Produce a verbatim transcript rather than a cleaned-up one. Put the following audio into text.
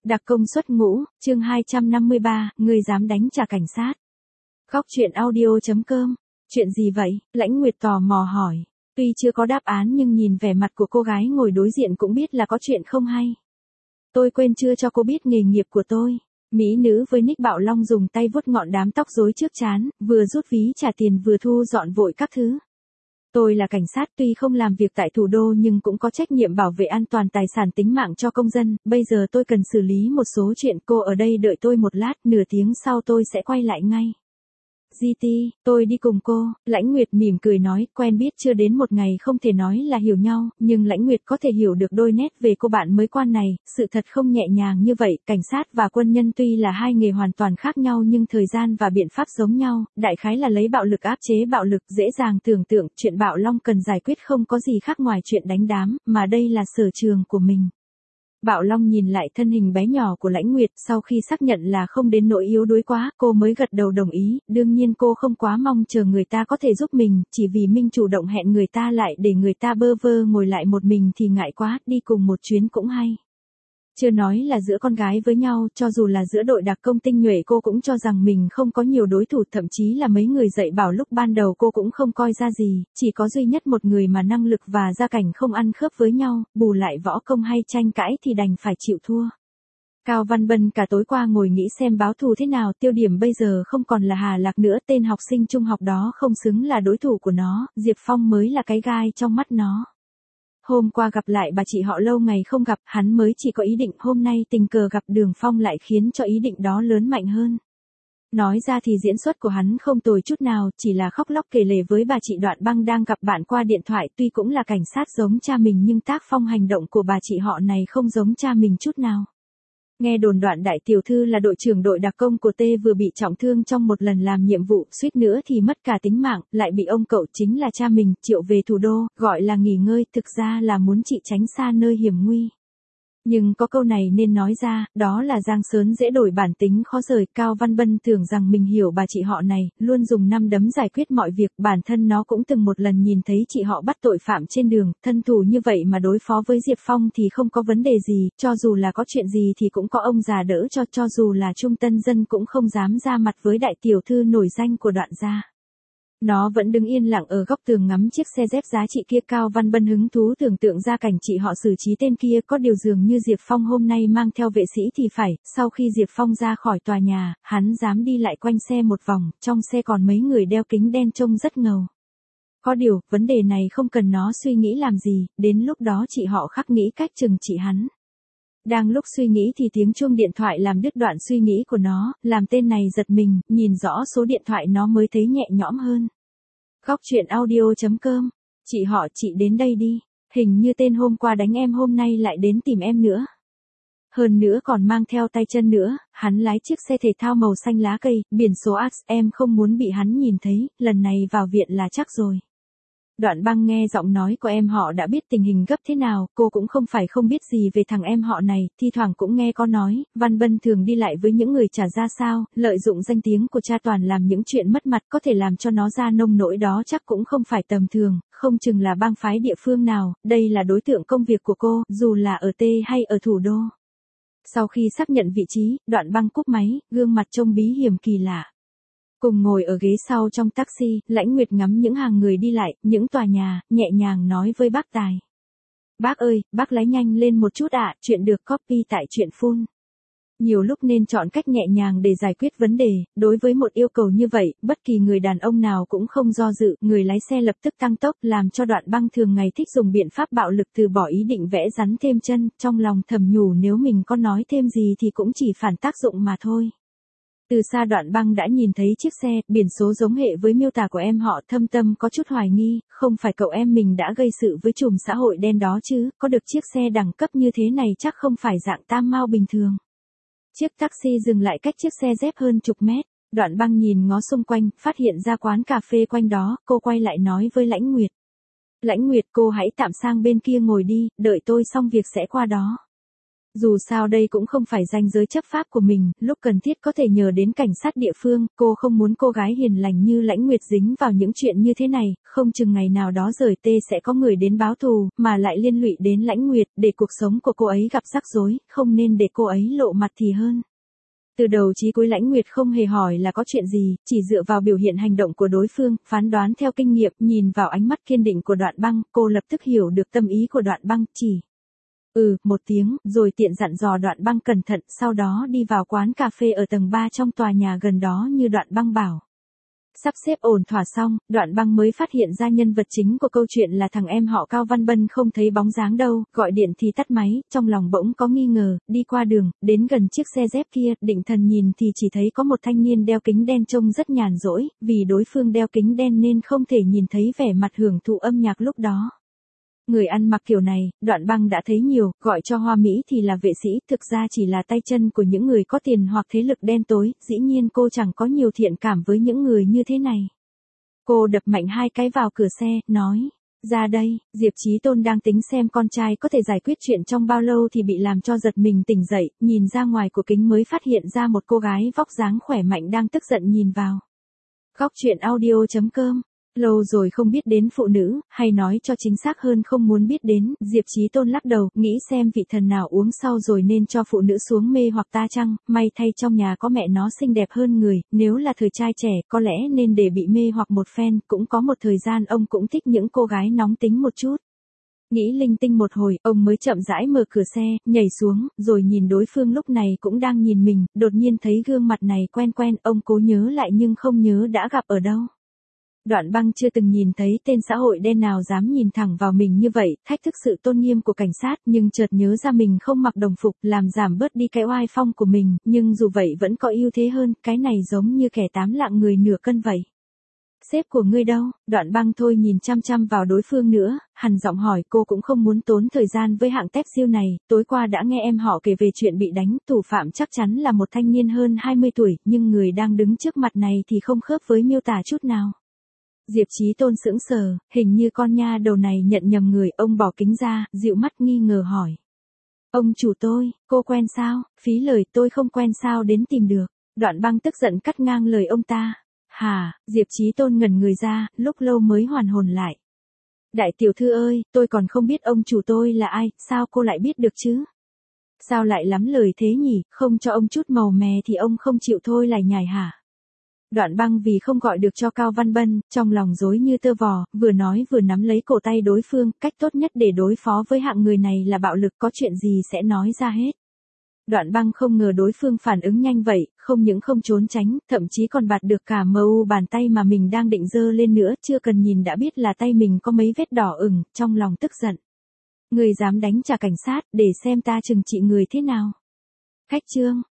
Đặc công xuất ngũ, chương hai trăm năm mươi ba, ngươi dám đánh trả cảnh sát. Góc truyện audio chấm com. Chuyện gì vậy? Lãnh Nguyệt tò mò hỏi. Tuy chưa có đáp án nhưng nhìn vẻ mặt của cô gái ngồi đối diện cũng biết là có chuyện không hay. Tôi quên chưa cho cô biết nghề nghiệp của tôi. Mỹ nữ với nick Bạo Long dùng tay vuốt ngọn đám tóc rối trước trán, vừa rút ví trả tiền vừa thu dọn vội các thứ. Tôi là cảnh sát, tuy không làm việc tại thủ đô nhưng cũng có trách nhiệm bảo vệ an toàn tài sản tính mạng cho công dân, bây giờ tôi cần xử lý một số chuyện, cô ở đây đợi tôi một lát, nửa tiếng sau tôi sẽ quay lại ngay. giê tê, tôi đi cùng cô, Lãnh Nguyệt mỉm cười nói, quen biết chưa đến một ngày không thể nói là hiểu nhau, nhưng Lãnh Nguyệt có thể hiểu được đôi nét về cô bạn mới quan này, sự thật không nhẹ nhàng như vậy, cảnh sát và quân nhân tuy là hai nghề hoàn toàn khác nhau nhưng thời gian và biện pháp giống nhau, đại khái là lấy bạo lực áp chế bạo lực, dễ dàng tưởng tượng, chuyện Bạo Long cần giải quyết không có gì khác ngoài chuyện đánh đám, mà đây là sở trường của mình. Bạo Long nhìn lại thân hình bé nhỏ của Lãnh Nguyệt, sau khi xác nhận là không đến nỗi yếu đuối quá, cô mới gật đầu đồng ý, đương nhiên cô không quá mong chờ người ta có thể giúp mình, chỉ vì Minh chủ động hẹn người ta lại để người ta bơ vơ ngồi lại một mình thì ngại quá, đi cùng một chuyến cũng hay. Chưa nói là giữa con gái với nhau, cho dù là giữa đội đặc công tinh nhuệ cô cũng cho rằng mình không có nhiều đối thủ, thậm chí là mấy người dạy bảo lúc ban đầu cô cũng không coi ra gì, chỉ có duy nhất một người mà năng lực và gia cảnh không ăn khớp với nhau, bù lại võ công hay tranh cãi thì đành phải chịu thua. Cao Văn Bân cả tối qua ngồi nghĩ xem báo thù thế nào, tiêu điểm bây giờ không còn là Hà Lạc nữa, tên học sinh trung học đó không xứng là đối thủ của nó, Diệp Phong mới là cái gai trong mắt nó. Hôm qua gặp lại bà chị họ lâu ngày không gặp, hắn mới chỉ có ý định, hôm nay tình cờ gặp Đường Phong lại khiến cho ý định đó lớn mạnh hơn. Nói ra thì diễn xuất của hắn không tồi chút nào, chỉ là khóc lóc kể lể với bà chị Đoạn Băng đang gặp bạn qua điện thoại, tuy cũng là cảnh sát giống cha mình nhưng tác phong hành động của bà chị họ này không giống cha mình chút nào. Nghe đồn Đoạn đại tiểu thư là đội trưởng đội đặc công của T vừa bị trọng thương trong một lần làm nhiệm vụ, suýt nữa thì mất cả tính mạng, lại bị ông cậu chính là cha mình triệu về thủ đô, gọi là nghỉ ngơi, thực ra là muốn chị tránh xa nơi hiểm nguy. Nhưng có câu này nên nói ra, đó là giang sớn dễ đổi bản tính khó rời. Cao Văn Bân tưởng rằng mình hiểu bà chị họ này, luôn dùng năm đấm giải quyết mọi việc, bản thân nó cũng từng một lần nhìn thấy chị họ bắt tội phạm trên đường, thân thủ như vậy mà đối phó với Diệp Phong thì không có vấn đề gì, cho dù là có chuyện gì thì cũng có ông già đỡ cho, cho dù là trung tân dân cũng không dám ra mặt với đại tiểu thư nổi danh của Đoạn gia. Nó vẫn đứng yên lặng ở góc tường ngắm chiếc xe dép giá trị kia. Cao Văn Bân hứng thú tưởng tượng ra cảnh chị họ xử trí tên kia, có điều dường như Diệp Phong hôm nay mang theo vệ sĩ thì phải, sau khi Diệp Phong ra khỏi tòa nhà, hắn dám đi lại quanh xe một vòng, trong xe còn mấy người đeo kính đen trông rất ngầu. Có điều, vấn đề này không cần nó suy nghĩ làm gì, đến lúc đó chị họ khắc nghĩ cách trừng trị hắn. Đang lúc suy nghĩ thì tiếng chuông điện thoại làm đứt đoạn suy nghĩ của nó, làm tên này giật mình, nhìn rõ số điện thoại nó mới thấy nhẹ nhõm hơn. Góc truyện audio chấm com. Chị họ, chị đến đây đi, hình như tên hôm qua đánh em hôm nay lại đến tìm em nữa. Hơn nữa còn mang theo tay chân nữa, hắn lái chiếc xe thể thao màu xanh lá cây, biển số Ax, em không muốn bị hắn nhìn thấy, lần này vào viện là chắc rồi. Đoạn Băng nghe giọng nói của em họ đã biết tình hình gấp thế nào, cô cũng không phải không biết gì về thằng em họ này, thi thoảng cũng nghe có nói, Văn Bân thường đi lại với những người chả ra sao, lợi dụng danh tiếng của cha toàn làm những chuyện mất mặt có thể làm cho nó ra nông nỗi đó chắc cũng không phải tầm thường, không chừng là bang phái địa phương nào, đây là đối tượng công việc của cô, dù là ở T hay ở thủ đô. Sau khi xác nhận vị trí, Đoạn Băng cúp máy, gương mặt trông bí hiểm kỳ lạ. Cùng ngồi ở ghế sau trong taxi, Lãnh Nguyệt ngắm những hàng người đi lại, những tòa nhà, nhẹ nhàng nói với bác tài. Bác ơi, bác lái nhanh lên một chút ạ, chuyện được copy tại chuyện full. Nhiều lúc nên chọn cách nhẹ nhàng để giải quyết vấn đề, đối với một yêu cầu như vậy, bất kỳ người đàn ông nào cũng không do dự, người lái xe lập tức tăng tốc, làm cho Đoạn Băng thường ngày thích dùng biện pháp bạo lực từ bỏ ý định vẽ rắn thêm chân, trong lòng thầm nhủ nếu mình có nói thêm gì thì cũng chỉ phản tác dụng mà thôi. Từ xa Đoạn Băng đã nhìn thấy chiếc xe, biển số giống hệ với miêu tả của em họ, thâm tâm có chút hoài nghi, không phải cậu em mình đã gây sự với chùm xã hội đen đó chứ, có được chiếc xe đẳng cấp như thế này chắc không phải dạng tam mao bình thường. Chiếc taxi dừng lại cách chiếc xe dép hơn chục mét, Đoạn Băng nhìn ngó xung quanh, phát hiện ra quán cà phê quanh đó, cô quay lại nói với Lãnh Nguyệt. Lãnh Nguyệt, cô hãy tạm sang bên kia ngồi đi, đợi tôi xong việc sẽ qua đó. Dù sao đây cũng không phải ranh giới chấp pháp của mình, lúc cần thiết có thể nhờ đến cảnh sát địa phương, cô không muốn cô gái hiền lành như Lãnh Nguyệt dính vào những chuyện như thế này, không chừng ngày nào đó rời tê sẽ có người đến báo thù, mà lại liên lụy đến Lãnh Nguyệt, để cuộc sống của cô ấy gặp rắc rối, không nên để cô ấy lộ mặt thì hơn. Từ đầu chí cuối Lãnh Nguyệt không hề hỏi là có chuyện gì, chỉ dựa vào biểu hiện hành động của đối phương, phán đoán theo kinh nghiệm, nhìn vào ánh mắt kiên định của Đoạn Băng, cô lập tức hiểu được tâm ý của Đoạn Băng, chỉ ừ, một tiếng, rồi tiện dặn dò Đoạn Băng cẩn thận, sau đó đi vào quán cà phê ở tầng ba trong tòa nhà gần đó như Đoạn Băng bảo. Sắp xếp ổn thỏa xong, Đoạn Băng mới phát hiện ra nhân vật chính của câu chuyện là thằng em họ Cao Văn Bân không thấy bóng dáng đâu, gọi điện thì tắt máy, trong lòng bỗng có nghi ngờ, đi qua đường, đến gần chiếc xe dép kia, định thần nhìn thì chỉ thấy có một thanh niên đeo kính đen trông rất nhàn rỗi, vì đối phương đeo kính đen nên không thể nhìn thấy vẻ mặt hưởng thụ âm nhạc lúc đó. Người ăn mặc kiểu này, Đoạn Băng đã thấy nhiều, gọi cho hoa mỹ thì là vệ sĩ, thực ra chỉ là tay chân của những người có tiền hoặc thế lực đen tối, dĩ nhiên cô chẳng có nhiều thiện cảm với những người như thế này. Cô đập mạnh hai cái vào cửa xe, nói, ra đây, Diệp Chí Tôn đang tính xem con trai có thể giải quyết chuyện trong bao lâu thì bị làm cho giật mình tỉnh dậy, nhìn ra ngoài của kính mới phát hiện ra một cô gái vóc dáng khỏe mạnh đang tức giận nhìn vào. Góc truyện audio chấm com. Lâu rồi không biết đến phụ nữ, hay nói cho chính xác hơn không muốn biết đến, Diệp Chí Tôn lắc đầu, nghĩ xem vị thần nào uống sau rồi nên cho phụ nữ xuống mê hoặc ta chăng, may thay trong nhà có mẹ nó xinh đẹp hơn người, nếu là thời trai trẻ, có lẽ nên để bị mê hoặc một phen, cũng có một thời gian ông cũng thích những cô gái nóng tính một chút. Nghĩ linh tinh một hồi, ông mới chậm rãi mở cửa xe, nhảy xuống, rồi nhìn đối phương lúc này cũng đang nhìn mình, đột nhiên thấy gương mặt này quen quen, ông cố nhớ lại nhưng không nhớ đã gặp ở đâu. Đoạn Băng chưa từng nhìn thấy tên xã hội đen nào dám nhìn thẳng vào mình như vậy, thách thức sự tôn nghiêm của cảnh sát, nhưng chợt nhớ ra mình không mặc đồng phục, làm giảm bớt đi cái oai phong của mình, nhưng dù vậy vẫn có ưu thế hơn, cái này giống như kẻ tám lạng người nửa cân vậy. Sếp của ngươi đâu? Đoạn Băng thôi nhìn chăm chăm vào đối phương nữa, hằn giọng hỏi, cô cũng không muốn tốn thời gian với hạng tép siêu này, tối qua đã nghe em họ kể về chuyện bị đánh, thủ phạm chắc chắn là một thanh niên hơn hai mươi tuổi, nhưng người đang đứng trước mặt này thì không khớp với miêu tả chút nào. Diệp Chí Tôn sững sờ, hình như con nha đầu này nhận nhầm người, ông bỏ kính ra, dịu mắt nghi ngờ hỏi. Ông chủ tôi, cô quen sao? Phí lời, tôi không quen sao đến tìm được. Đoạn Băng tức giận cắt ngang lời ông ta. Hả? Diệp Chí Tôn ngẩn người ra, lúc lâu mới hoàn hồn lại. Đại tiểu thư ơi, tôi còn không biết ông chủ tôi là ai, sao cô lại biết được chứ? Sao lại lắm lời thế nhỉ, không cho ông chút màu mè thì ông không chịu thôi lại nhải hả? Đoạn Băng vì không gọi được cho Cao Văn Bân, trong lòng rối như tơ vò, vừa nói vừa nắm lấy cổ tay đối phương, cách tốt nhất để đối phó với hạng người này là bạo lực, có chuyện gì sẽ nói ra hết. Đoạn Băng không ngờ đối phương phản ứng nhanh vậy, không những không trốn tránh, thậm chí còn bạt được cả mờ u bàn tay mà mình đang định giơ lên nữa, chưa cần nhìn đã biết là tay mình có mấy vết đỏ ửng, trong lòng tức giận. Người dám đánh trả cảnh sát, để xem ta trừng trị người thế nào. Khách trương.